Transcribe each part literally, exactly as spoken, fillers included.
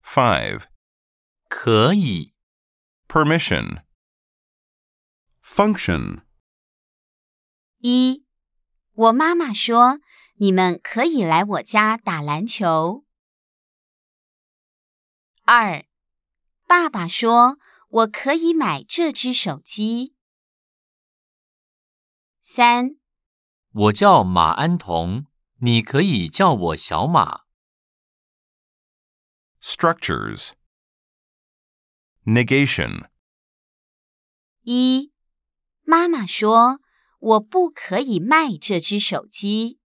five. 可以。 Permission. Function. 一，我妈妈说，你们可以来我家打篮球。二，爸爸说，我可以买这只手机。三， 我叫马安童，你可以叫我小马。 Structures. Negation. 一，妈妈说，我不可以卖这只手机。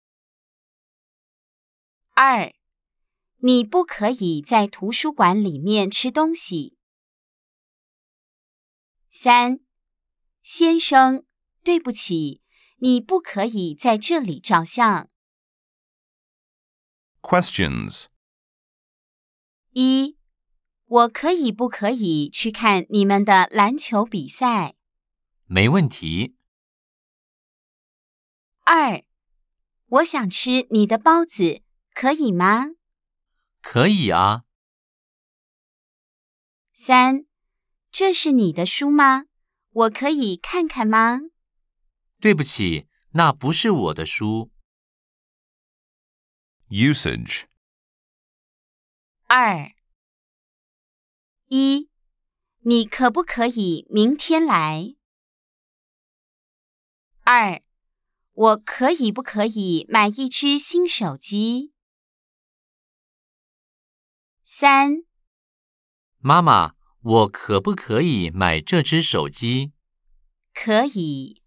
二，你不可以在图书馆里面吃东西。三，先生，对不起，你不可以在这里照相。 Questions. 一，我可以不可以去看你们的篮球比赛？ 没问题。 二，我想吃你的包子，可以吗？ 可以啊。 三，这是你的书吗？我可以看看吗？ 对不起，那不是我的书。 Usage. 二，一，你可不可以明天来？二，我可以不可以买一只新手机？三， 妈妈，我可不可以买这只手机？ 可以。